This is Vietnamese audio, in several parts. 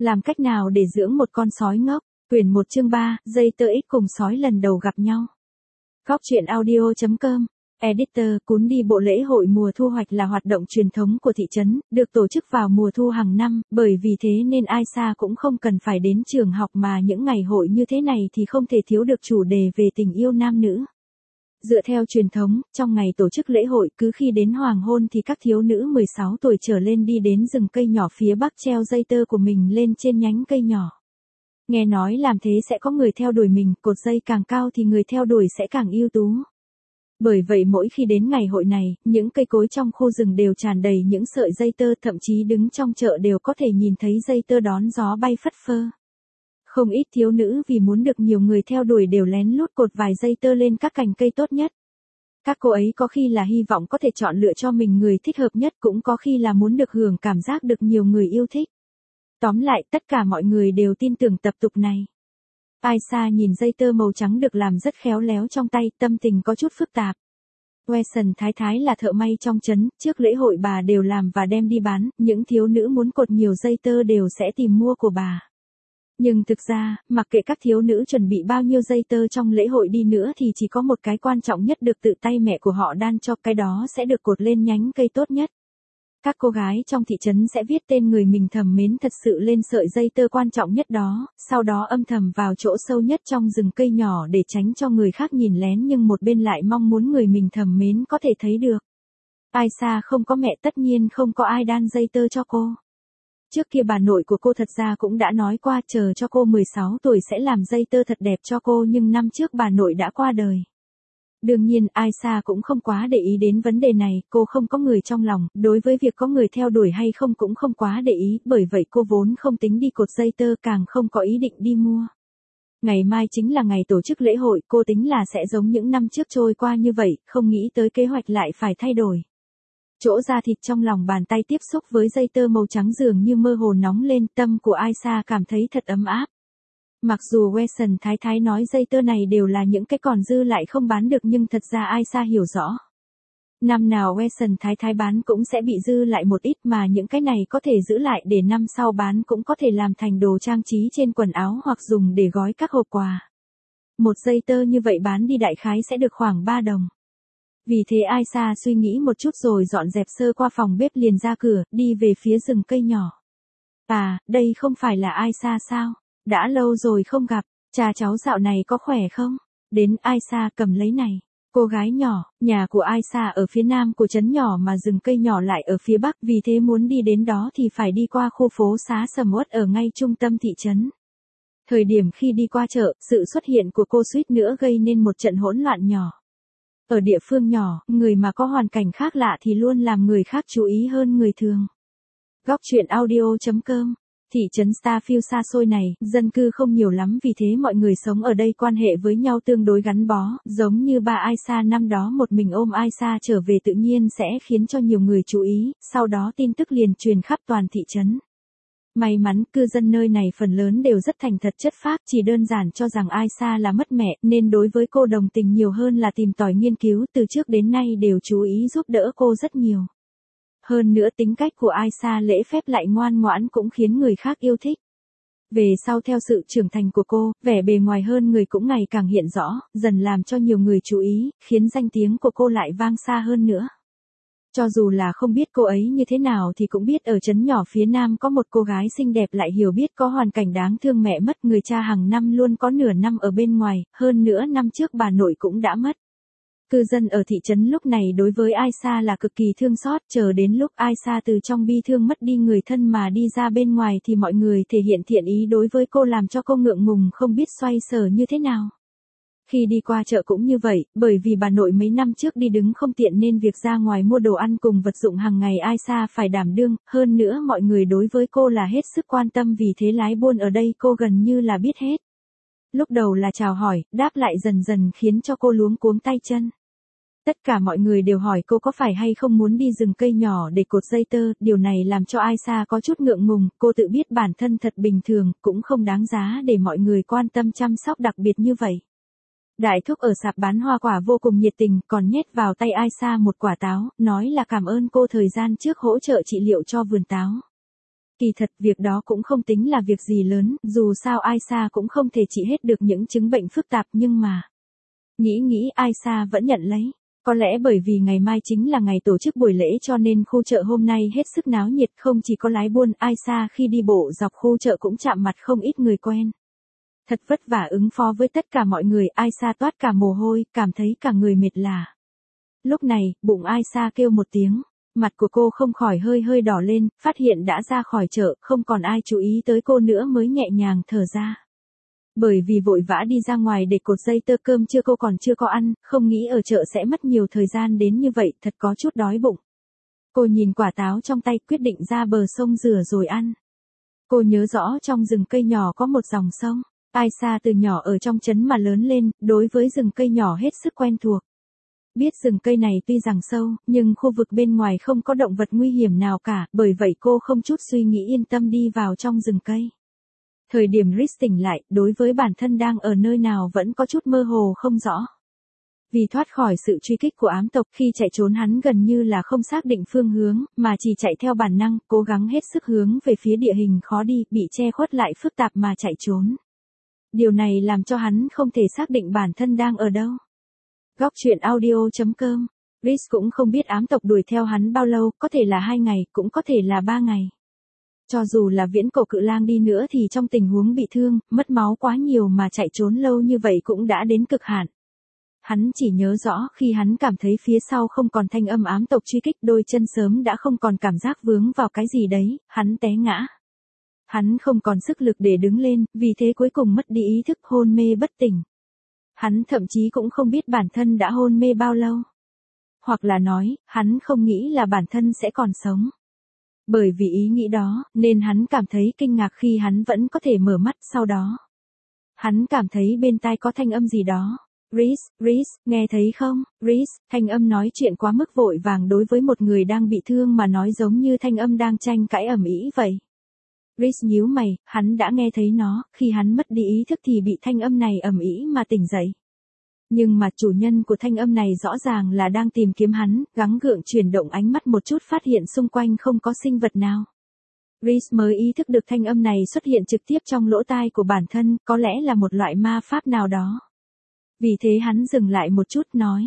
Làm cách nào để dưỡng một con sói ngốc? Quyển 1 chương 3, dây tơ ích cùng sói lần đầu gặp nhau. Góc truyện audio.com. Editor, cuốn đi bộ lễ hội mùa thu hoạch là hoạt động truyền thống của thị trấn, được tổ chức vào mùa thu hàng năm, bởi vì thế nên Aisha cũng không cần phải đến trường học mà những ngày hội như thế này thì không thể thiếu được chủ đề về tình yêu nam nữ. Dựa theo truyền thống, trong ngày tổ chức lễ hội cứ khi đến hoàng hôn thì các thiếu nữ 16 tuổi trở lên đi đến rừng cây nhỏ phía bắc treo dây tơ của mình lên trên nhánh cây nhỏ. Nghe nói làm thế sẽ có người theo đuổi mình, cột dây càng cao thì người theo đuổi sẽ càng ưu tú. Bởi vậy mỗi khi đến ngày hội này, những cây cối trong khu rừng đều tràn đầy những sợi dây tơ, thậm chí đứng trong chợ đều có thể nhìn thấy dây tơ đón gió bay phất phơ. Không ít thiếu nữ vì muốn được nhiều người theo đuổi đều lén lút cột vài dây tơ lên các cành cây tốt nhất. Các cô ấy có khi là hy vọng có thể chọn lựa cho mình người thích hợp nhất, cũng có khi là muốn được hưởng cảm giác được nhiều người yêu thích. Tóm lại, tất cả mọi người đều tin tưởng tập tục này. Aisha nhìn dây tơ màu trắng được làm rất khéo léo trong tay, tâm tình có chút phức tạp. Wilson thái thái là thợ may trong trấn, trước lễ hội bà đều làm và đem đi bán, những thiếu nữ muốn cột nhiều dây tơ đều sẽ tìm mua của bà. Nhưng thực ra, mặc kệ các thiếu nữ chuẩn bị bao nhiêu dây tơ trong lễ hội đi nữa thì chỉ có một cái quan trọng nhất được tự tay mẹ của họ đan cho, cái đó sẽ được cột lên nhánh cây tốt nhất. Các cô gái trong thị trấn sẽ viết tên người mình thầm mến thật sự lên sợi dây tơ quan trọng nhất đó, sau đó âm thầm vào chỗ sâu nhất trong rừng cây nhỏ để tránh cho người khác nhìn lén, nhưng một bên lại mong muốn người mình thầm mến có thể thấy được. Aisha không có mẹ, tất nhiên không có ai đan dây tơ cho cô. Trước kia bà nội của cô thật ra cũng đã nói qua chờ cho cô 16 tuổi sẽ làm dây tơ thật đẹp cho cô, nhưng năm trước bà nội đã qua đời. Đương nhiên, Aisha cũng không quá để ý đến vấn đề này, cô không có người trong lòng, đối với việc có người theo đuổi hay không cũng không quá để ý, bởi vậy cô vốn không tính đi cột dây tơ, càng không có ý định đi mua. Ngày mai chính là ngày tổ chức lễ hội, cô tính là sẽ giống những năm trước trôi qua như vậy, không nghĩ tới kế hoạch lại phải thay đổi. Chỗ da thịt trong lòng bàn tay tiếp xúc với dây tơ màu trắng dường như mơ hồ nóng lên, tâm của Aisha cảm thấy thật ấm áp. Mặc dù Wilson thái thái nói dây tơ này đều là những cái còn dư lại không bán được, nhưng thật ra Aisha hiểu rõ. Năm nào Wilson thái thái bán cũng sẽ bị dư lại một ít, mà những cái này có thể giữ lại để năm sau bán, cũng có thể làm thành đồ trang trí trên quần áo hoặc dùng để gói các hộp quà. Một dây tơ như vậy bán đi đại khái sẽ được khoảng 3 đồng. Vì thế Aisha suy nghĩ một chút rồi dọn dẹp sơ qua phòng bếp liền ra cửa, đi về phía rừng cây nhỏ. À, đây không phải là Aisha sao? Đã lâu rồi không gặp, cha cháu dạo này có khỏe không? Đến, Aisha cầm lấy này. Cô gái nhỏ, nhà của Aisha ở phía nam của trấn nhỏ mà rừng cây nhỏ lại ở phía bắc, vì thế muốn đi đến đó thì phải đi qua khu phố xá sầm uất ở ngay trung tâm thị trấn. Thời điểm khi đi qua chợ, sự xuất hiện của cô suýt nữa gây nên một trận hỗn loạn nhỏ. Ở địa phương nhỏ, người mà có hoàn cảnh khác lạ thì luôn làm người khác chú ý hơn người thường. Góc truyện audio.com. Thị trấn Starfield xa xôi này, dân cư không nhiều lắm, vì thế mọi người sống ở đây quan hệ với nhau tương đối gắn bó, giống như ba Aisha năm đó một mình ôm Aisha trở về tự nhiên sẽ khiến cho nhiều người chú ý, sau đó tin tức liền truyền khắp toàn thị trấn. May mắn, cư dân nơi này phần lớn đều rất thành thật chất phác, chỉ đơn giản cho rằng Aisha là mất mẹ, nên đối với cô đồng tình nhiều hơn là tìm tòi nghiên cứu, từ trước đến nay đều chú ý giúp đỡ cô rất nhiều. Hơn nữa tính cách của Aisha lễ phép lại ngoan ngoãn cũng khiến người khác yêu thích. Về sau theo sự trưởng thành của cô, vẻ bề ngoài hơn người cũng ngày càng hiện rõ, dần làm cho nhiều người chú ý, khiến danh tiếng của cô lại vang xa hơn nữa. Cho dù là không biết cô ấy như thế nào thì cũng biết ở trấn nhỏ phía nam có một cô gái xinh đẹp lại hiểu biết có hoàn cảnh đáng thương, mẹ mất, người cha hàng năm luôn có nửa năm ở bên ngoài, hơn nữa năm trước bà nội cũng đã mất. Cư dân ở thị trấn lúc này đối với Aisha là cực kỳ thương xót, chờ đến lúc Aisha từ trong bi thương mất đi người thân mà đi ra bên ngoài thì mọi người thể hiện thiện ý đối với cô, làm cho cô ngượng ngùng không biết xoay sở như thế nào. Khi đi qua chợ cũng như vậy, bởi vì bà nội mấy năm trước đi đứng không tiện nên việc ra ngoài mua đồ ăn cùng vật dụng hàng ngày Aisha phải đảm đương, hơn nữa mọi người đối với cô là hết sức quan tâm, vì thế lái buôn ở đây cô gần như là biết hết. Lúc đầu là chào hỏi, đáp lại dần dần khiến cho cô luống cuống tay chân. Tất cả mọi người đều hỏi cô có phải hay không muốn đi rừng cây nhỏ để cột dây tơ, điều này làm cho Aisha có chút ngượng ngùng, cô tự biết bản thân thật bình thường, cũng không đáng giá để mọi người quan tâm chăm sóc đặc biệt như vậy. Đại thúc ở sạp bán hoa quả vô cùng nhiệt tình, còn nhét vào tay Aisha một quả táo, nói là cảm ơn cô thời gian trước hỗ trợ trị liệu cho vườn táo. Kỳ thật việc đó cũng không tính là việc gì lớn, dù sao Aisha cũng không thể trị hết được những chứng bệnh phức tạp nhưng mà. Nghĩ Aisha vẫn nhận lấy. Có lẽ bởi vì ngày mai chính là ngày tổ chức buổi lễ cho nên khu chợ hôm nay hết sức náo nhiệt, không chỉ có lái buôn, Aisha khi đi bộ dọc khu chợ cũng chạm mặt không ít người quen. Thật vất vả ứng phó với tất cả mọi người, Aisha toát cả mồ hôi, cảm thấy cả người mệt lả. Lúc này, bụng Aisha kêu một tiếng, mặt của cô không khỏi hơi đỏ lên, phát hiện đã ra khỏi chợ, không còn ai chú ý tới cô nữa mới nhẹ nhàng thở ra. Bởi vì vội vã đi ra ngoài để cột dây tơ cơm trưa cô còn chưa có ăn, không nghĩ ở chợ sẽ mất nhiều thời gian đến như vậy, thật có chút đói bụng. Cô nhìn quả táo trong tay quyết định ra bờ sông rửa rồi ăn. Cô nhớ rõ trong rừng cây nhỏ có một dòng sông. Aisha từ nhỏ ở trong trấn mà lớn lên, đối với rừng cây nhỏ hết sức quen thuộc. Biết rừng cây này tuy rằng sâu, nhưng khu vực bên ngoài không có động vật nguy hiểm nào cả, bởi vậy cô không chút suy nghĩ yên tâm đi vào trong rừng cây. Thời điểm Rhys tỉnh lại, đối với bản thân đang ở nơi nào vẫn có chút mơ hồ không rõ. Vì thoát khỏi sự truy kích của ám tộc, khi chạy trốn hắn gần như là không xác định phương hướng, mà chỉ chạy theo bản năng, cố gắng hết sức hướng về phía địa hình khó đi, bị che khuất lại phức tạp mà chạy trốn. Điều này làm cho hắn không thể xác định bản thân đang ở đâu. Góc truyện audio.com. Rhys cũng không biết ám tộc đuổi theo hắn bao lâu, có thể là 2 ngày, cũng có thể là 3 ngày. Cho dù là viễn cổ cự lang đi nữa thì trong tình huống bị thương, mất máu quá nhiều mà chạy trốn lâu như vậy cũng đã đến cực hạn. Hắn chỉ nhớ rõ khi hắn cảm thấy phía sau không còn thanh âm ám tộc truy kích, đôi chân sớm đã không còn cảm giác vướng vào cái gì đấy, hắn té ngã. Hắn không còn sức lực để đứng lên, vì thế cuối cùng mất đi ý thức, hôn mê bất tỉnh. Hắn thậm chí cũng không biết bản thân đã hôn mê bao lâu. Hoặc là nói, hắn không nghĩ là bản thân sẽ còn sống. Bởi vì ý nghĩ đó, nên hắn cảm thấy kinh ngạc khi hắn vẫn có thể mở mắt sau đó. Hắn cảm thấy bên tai có thanh âm gì đó. Rhys, nghe thấy không? Rhys, thanh âm nói chuyện quá mức vội vàng đối với một người đang bị thương mà nói giống như thanh âm đang tranh cãi ầm ĩ vậy. Rhys nhíu mày, hắn đã nghe thấy nó, khi hắn mất đi ý thức thì bị thanh âm này ầm ĩ mà tỉnh dậy. Nhưng mà chủ nhân của thanh âm này rõ ràng là đang tìm kiếm hắn, gắng gượng chuyển động ánh mắt một chút phát hiện xung quanh không có sinh vật nào. Rhys mới ý thức được thanh âm này xuất hiện trực tiếp trong lỗ tai của bản thân, có lẽ là một loại ma pháp nào đó. Vì thế hắn dừng lại một chút nói,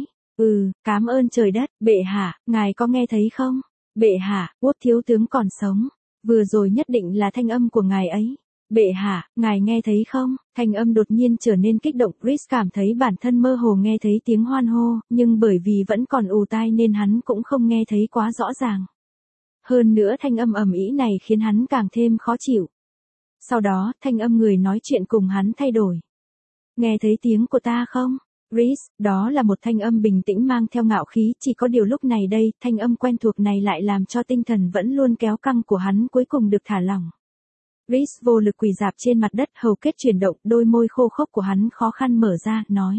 cảm ơn trời đất, bệ hạ, ngài có nghe thấy không? Bệ hạ, Quốc thiếu tướng còn sống. Vừa rồi nhất định là thanh âm của ngài ấy. Bệ hạ, ngài nghe thấy không? Thanh âm đột nhiên trở nên kích động, Rhys cảm thấy bản thân mơ hồ nghe thấy tiếng hoan hô, nhưng bởi vì vẫn còn ù tai nên hắn cũng không nghe thấy quá rõ ràng. Hơn nữa thanh âm ầm ĩ này khiến hắn càng thêm khó chịu. Sau đó, thanh âm người nói chuyện cùng hắn thay đổi. Nghe thấy tiếng của ta không? Rhys, đó là một thanh âm bình tĩnh mang theo ngạo khí, chỉ có điều lúc này đây, thanh âm quen thuộc này lại làm cho tinh thần vẫn luôn kéo căng của hắn cuối cùng được thả lỏng. Rhys vô lực quỳ rạp trên mặt đất, hầu kết chuyển động, đôi môi khô khốc của hắn khó khăn mở ra, nói.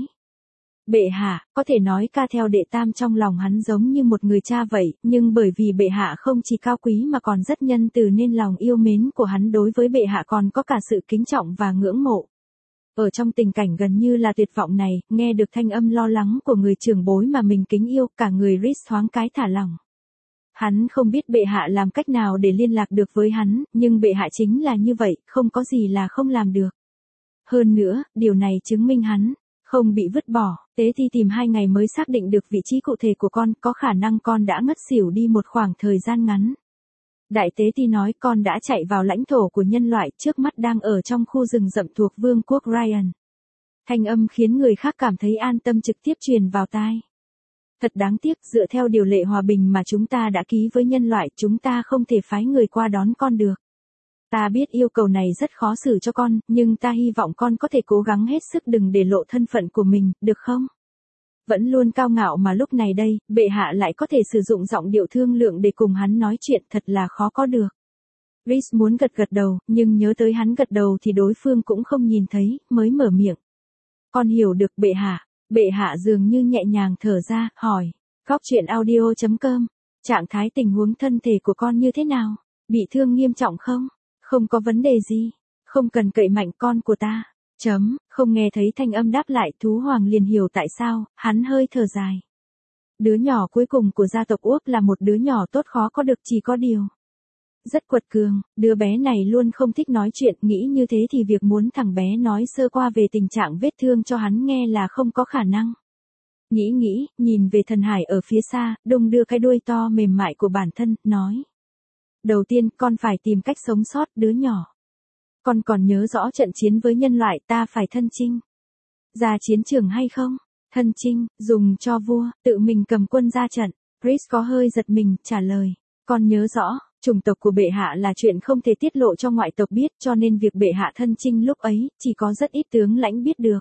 Bệ hạ, có thể nói ca theo đệ tam trong lòng hắn giống như một người cha vậy, nhưng bởi vì bệ hạ không chỉ cao quý mà còn rất nhân từ nên lòng yêu mến của hắn đối với bệ hạ còn có cả sự kính trọng và ngưỡng mộ. Ở trong tình cảnh gần như là tuyệt vọng này, nghe được thanh âm lo lắng của người trưởng bối mà mình kính yêu, cả người Rhys thoáng cái thả lỏng. Hắn không biết bệ hạ làm cách nào để liên lạc được với hắn, nhưng bệ hạ chính là như vậy, không có gì là không làm được. Hơn nữa, điều này chứng minh hắn không bị vứt bỏ. Tế Ti tìm 2 ngày mới xác định được vị trí cụ thể của con, có khả năng con đã ngất xỉu đi một khoảng thời gian ngắn. Đại Tế Ti nói con đã chạy vào lãnh thổ của nhân loại, trước mắt đang ở trong khu rừng rậm thuộc vương quốc Ryan. Thanh âm khiến người khác cảm thấy an tâm trực tiếp truyền vào tai. Thật đáng tiếc, dựa theo điều lệ hòa bình mà chúng ta đã ký với nhân loại, chúng ta không thể phái người qua đón con được. Ta biết yêu cầu này rất khó xử cho con, nhưng ta hy vọng con có thể cố gắng hết sức đừng để lộ thân phận của mình, được không? Vẫn luôn cao ngạo mà lúc này đây, bệ hạ lại có thể sử dụng giọng điệu thương lượng để cùng hắn nói chuyện, thật là khó có được. Rhys muốn gật đầu, nhưng nhớ tới hắn gật đầu thì đối phương cũng không nhìn thấy, mới mở miệng. Con hiểu được bệ hạ. Bệ hạ dường như nhẹ nhàng thở ra, hỏi. Góc truyện audio.com. Trạng thái tình huống thân thể của con như thế nào? Bị thương nghiêm trọng không? Không có vấn đề gì. Không cần cậy mạnh con của ta. Không nghe thấy thanh âm đáp lại, thú hoàng liền hiểu tại sao, hắn hơi thở dài. Đứa nhỏ cuối cùng của gia tộc Úc là một đứa nhỏ tốt khó có được, chỉ có điều. Rất quật cường, đứa bé này luôn không thích nói chuyện, nghĩ như thế thì việc muốn thằng bé nói sơ qua về tình trạng vết thương cho hắn nghe là không có khả năng. Nghĩ, nhìn về thần hải ở phía xa, đung đưa cái đuôi to mềm mại của bản thân, nói. Đầu tiên, con phải tìm cách sống sót, đứa nhỏ. Con còn nhớ rõ trận chiến với nhân loại, ta phải thân chinh. Ra chiến trường hay không? Thân chinh, dùng cho vua, tự mình cầm quân ra trận. Chris có hơi giật mình, trả lời. Con nhớ rõ, chủng tộc của bệ hạ là chuyện không thể tiết lộ cho ngoại tộc biết, cho nên việc bệ hạ thân chinh lúc ấy, chỉ có rất ít tướng lãnh biết được.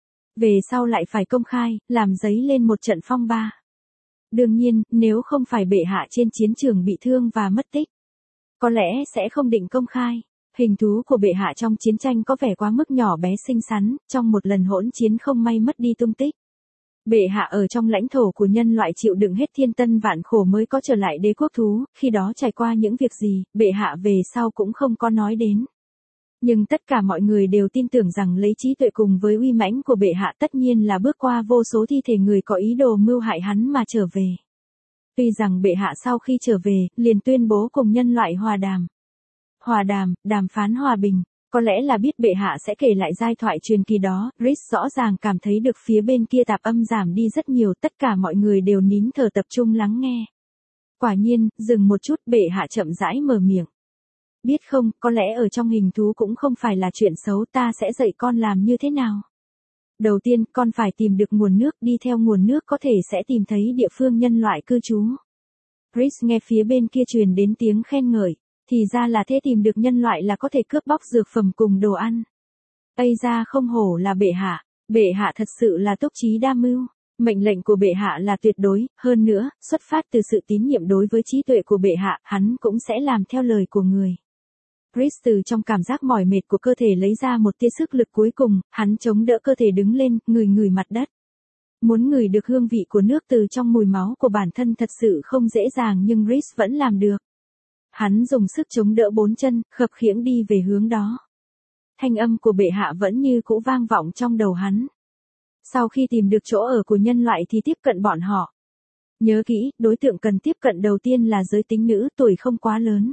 Về sau lại phải công khai, làm dấy lên một trận phong ba. Đương nhiên, nếu không phải bệ hạ trên chiến trường bị thương và mất tích, có lẽ sẽ không định công khai. Hình thú của bệ hạ trong chiến tranh có vẻ quá mức nhỏ bé xinh xắn, trong một lần hỗn chiến không may mất đi tung tích. Bệ hạ ở trong lãnh thổ của nhân loại chịu đựng hết thiên tân vạn khổ mới có trở lại đế quốc thú, khi đó trải qua những việc gì, bệ hạ về sau cũng không có nói đến. Nhưng tất cả mọi người đều tin tưởng rằng lấy trí tuệ cùng với uy mãnh của bệ hạ tất nhiên là bước qua vô số thi thể người có ý đồ mưu hại hắn mà trở về. Tuy rằng bệ hạ sau khi trở về, liền tuyên bố cùng nhân loại hòa đàm. Hòa đàm, đàm phán hòa bình. Có lẽ là biết bệ hạ sẽ kể lại giai thoại truyền kỳ đó, Chris rõ ràng cảm thấy được phía bên kia tạp âm giảm đi rất nhiều, tất cả mọi người đều nín thở tập trung lắng nghe. Quả nhiên, dừng một chút, bệ hạ chậm rãi mở miệng. Biết không, có lẽ ở trong hình thú cũng không phải là chuyện xấu, ta sẽ dạy con làm như thế nào. Đầu tiên, con phải tìm được nguồn nước, đi theo nguồn nước có thể sẽ tìm thấy địa phương nhân loại cư trú. Chris nghe phía bên kia truyền đến tiếng khen ngợi. Thì ra là thế, tìm được nhân loại là có thể cướp bóc dược phẩm cùng đồ ăn. Ây ra không hổ là bệ hạ thật sự là túc trí đa mưu. Mệnh lệnh của bệ hạ là tuyệt đối, hơn nữa, xuất phát từ sự tín nhiệm đối với trí tuệ của bệ hạ, hắn cũng sẽ làm theo lời của người. Chris từ trong cảm giác mỏi mệt của cơ thể lấy ra một tia sức lực cuối cùng, hắn chống đỡ cơ thể đứng lên, ngửi mặt đất. Muốn ngửi được hương vị của nước từ trong mùi máu của bản thân thật sự không dễ dàng nhưng Chris vẫn làm được. Hắn dùng sức chống đỡ bốn chân, khập khiễng đi về hướng đó. Thanh âm của bệ hạ vẫn như cũ vang vọng trong đầu hắn. Sau khi tìm được chỗ ở của nhân loại thì tiếp cận bọn họ. Nhớ kỹ, đối tượng cần tiếp cận đầu tiên là giới tính nữ, tuổi không quá lớn.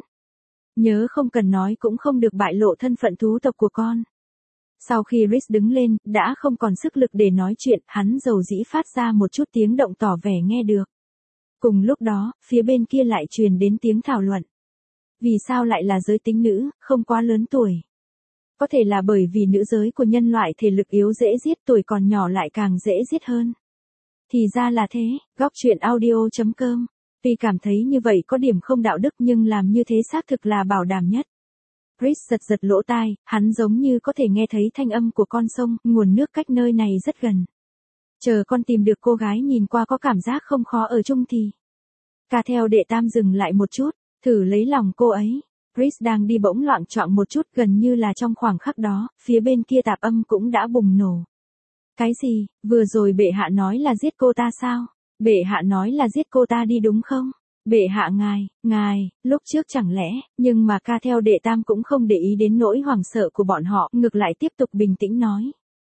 Nhớ không cần nói cũng không được bại lộ thân phận thú tộc của con. Sau khi Chris đứng lên, đã không còn sức lực để nói chuyện, hắn dầu dĩ phát ra một chút tiếng động tỏ vẻ nghe được. Cùng lúc đó, phía bên kia lại truyền đến tiếng thảo luận. Vì sao lại là giới tính nữ, không quá lớn tuổi? Có thể là bởi vì nữ giới của nhân loại thể lực yếu dễ giết, tuổi còn nhỏ lại càng dễ giết hơn. Thì ra là thế, góc truyện audio.com. Tuy cảm thấy như vậy có điểm không đạo đức nhưng làm như thế xác thực là bảo đảm nhất. Chris giật lỗ tai, hắn giống như có thể nghe thấy thanh âm của con sông, nguồn nước cách nơi này rất gần. Chờ con tìm được cô gái nhìn qua có cảm giác không khó ở chung thì. Ca theo đệ tam dừng lại một chút. Thử lấy lòng cô ấy. Chris đang đi bỗng loạng choạng một chút, gần như là trong khoảng khắc đó, phía bên kia tạp âm cũng đã bùng nổ. Cái gì, vừa rồi bệ hạ nói là giết cô ta sao? Bệ hạ nói là giết cô ta đi đúng không? Bệ hạ ngài, lúc trước chẳng lẽ, nhưng mà ca theo đệ tam cũng không để ý đến nỗi hoảng sợ của bọn họ, ngược lại tiếp tục bình tĩnh nói.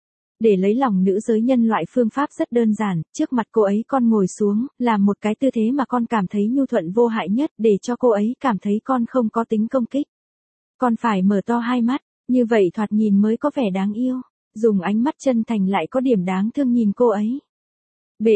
Để lấy lòng nữ giới nhân loại phương pháp rất đơn giản, trước mặt cô ấy con ngồi xuống, làm một cái tư thế mà con cảm thấy nhu thuận vô hại nhất để cho cô ấy cảm thấy con không có tính công kích. Con phải mở to hai mắt, như vậy thoạt nhìn mới có vẻ đáng yêu, dùng ánh mắt chân thành lại có điểm đáng thương nhìn cô ấy. Bệ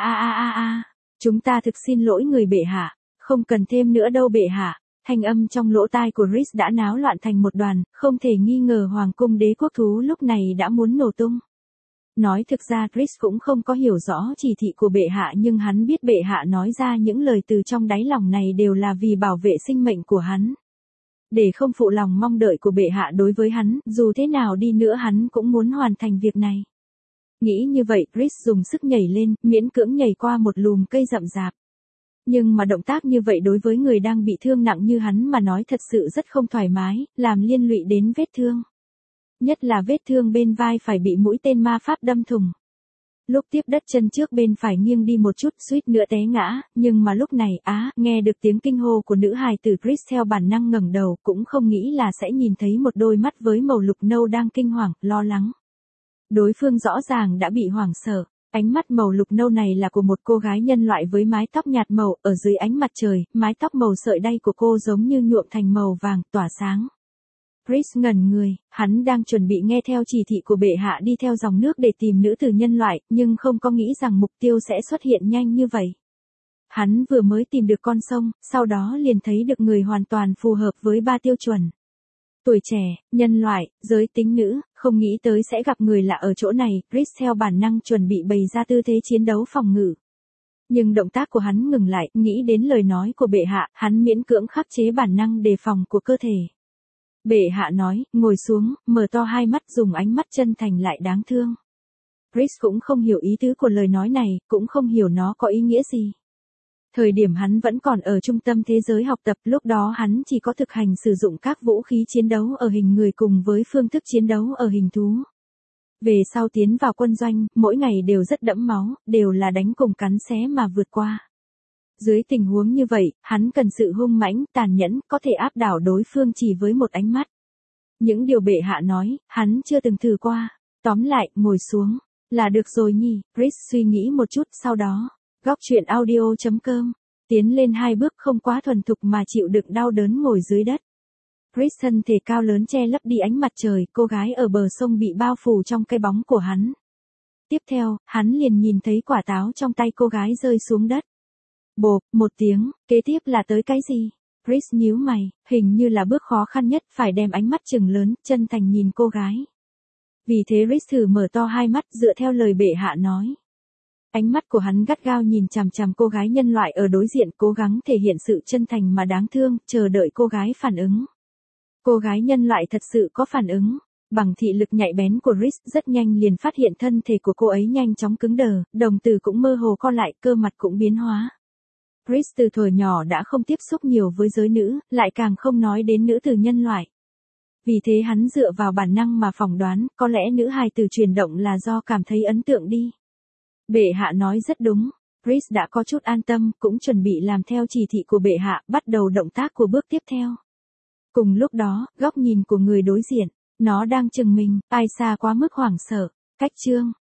hạ chúng ta thực xin lỗi người bệ hạ, không cần thêm nữa đâu bệ hạ. Thanh âm trong lỗ tai của Chris đã náo loạn thành một đoàn, không thể nghi ngờ hoàng cung đế quốc thú lúc này đã muốn nổ tung. Nói thực ra Chris cũng không có hiểu rõ chỉ thị của bệ hạ nhưng hắn biết bệ hạ nói ra những lời từ trong đáy lòng này đều là vì bảo vệ sinh mệnh của hắn. Để không phụ lòng mong đợi của bệ hạ đối với hắn, dù thế nào đi nữa hắn cũng muốn hoàn thành việc này. Nghĩ như vậy, Chris dùng sức nhảy lên, miễn cưỡng nhảy qua một lùm cây rậm rạp. Nhưng mà động tác như vậy đối với người đang bị thương nặng như hắn mà nói thật sự rất không thoải mái, làm liên lụy đến vết thương. Nhất là vết thương bên vai phải bị mũi tên ma pháp đâm thủng. Lúc tiếp đất chân trước bên phải nghiêng đi một chút, suýt nữa té ngã, nhưng mà lúc này, nghe được tiếng kinh hô của nữ hài tử, Chris theo bản năng ngẩng đầu, cũng không nghĩ là sẽ nhìn thấy một đôi mắt với màu lục nâu đang kinh hoàng, lo lắng. Đối phương rõ ràng đã bị hoảng sợ. Ánh mắt màu lục nâu này là của một cô gái nhân loại với mái tóc nhạt màu, ở dưới ánh mặt trời, mái tóc màu sợi đay của cô giống như nhuộm thành màu vàng, tỏa sáng. Chris ngẩn người, hắn đang chuẩn bị nghe theo chỉ thị của bệ hạ đi theo dòng nước để tìm nữ tử nhân loại, nhưng không có nghĩ rằng mục tiêu sẽ xuất hiện nhanh như vậy. Hắn vừa mới tìm được con sông, sau đó liền thấy được người hoàn toàn phù hợp với 3 tiêu chuẩn. Tuổi trẻ, nhân loại, giới tính nữ, không nghĩ tới sẽ gặp người lạ ở chỗ này, Chris theo bản năng chuẩn bị bày ra tư thế chiến đấu phòng ngự. Nhưng động tác của hắn ngừng lại, nghĩ đến lời nói của bệ hạ, hắn miễn cưỡng khắc chế bản năng đề phòng của cơ thể. Bệ hạ nói, ngồi xuống, mở to hai mắt dùng ánh mắt chân thành lại đáng thương. Chris cũng không hiểu ý tứ của lời nói này, cũng không hiểu nó có ý nghĩa gì. Thời điểm hắn vẫn còn ở trung tâm thế giới học tập, lúc đó hắn chỉ có thực hành sử dụng các vũ khí chiến đấu ở hình người cùng với phương thức chiến đấu ở hình thú. Về sau tiến vào quân doanh, mỗi ngày đều rất đẫm máu, đều là đánh cùng cắn xé mà vượt qua. Dưới tình huống như vậy, hắn cần sự hung mãnh, tàn nhẫn, có thể áp đảo đối phương chỉ với một ánh mắt. Những điều bệ hạ nói, hắn chưa từng thử qua. Tóm lại, ngồi xuống. Là được rồi nhỉ, Chris suy nghĩ một chút sau đó. Góc truyện audio.com. Tiến lên 2 bước không quá thuần thục mà chịu đựng đau đớn ngồi dưới đất. Chris thân thể cao lớn che lấp đi ánh mặt trời, cô gái ở bờ sông bị bao phủ trong cái bóng của hắn. Tiếp theo, hắn liền nhìn thấy quả táo trong tay cô gái rơi xuống đất. Bộp, một tiếng, kế tiếp là tới cái gì? Chris nhíu mày, hình như là bước khó khăn nhất, phải đem ánh mắt trừng lớn, chân thành nhìn cô gái. Vì thế Chris thử mở to hai mắt dựa theo lời bệ hạ nói. Ánh mắt của hắn gắt gao nhìn chằm chằm cô gái nhân loại ở đối diện, cố gắng thể hiện sự chân thành mà đáng thương, chờ đợi cô gái phản ứng. Cô gái nhân loại thật sự có phản ứng. Bằng thị lực nhạy bén của Chris rất nhanh liền phát hiện thân thể của cô ấy nhanh chóng cứng đờ, đồng tử cũng mơ hồ co lại, cơ mặt cũng biến hóa. Chris từ thuở nhỏ đã không tiếp xúc nhiều với giới nữ, lại càng không nói đến nữ tử nhân loại. Vì thế hắn dựa vào bản năng mà phỏng đoán, có lẽ nữ hài tử chuyển động là do cảm thấy ấn tượng đi. Bệ hạ nói rất đúng, Chris đã có chút an tâm, cũng chuẩn bị làm theo chỉ thị của bệ hạ, bắt đầu động tác của bước tiếp theo. Cùng lúc đó, góc nhìn của người đối diện, nó đang chừng mình, ai xa quá mức hoảng sợ. Cách chương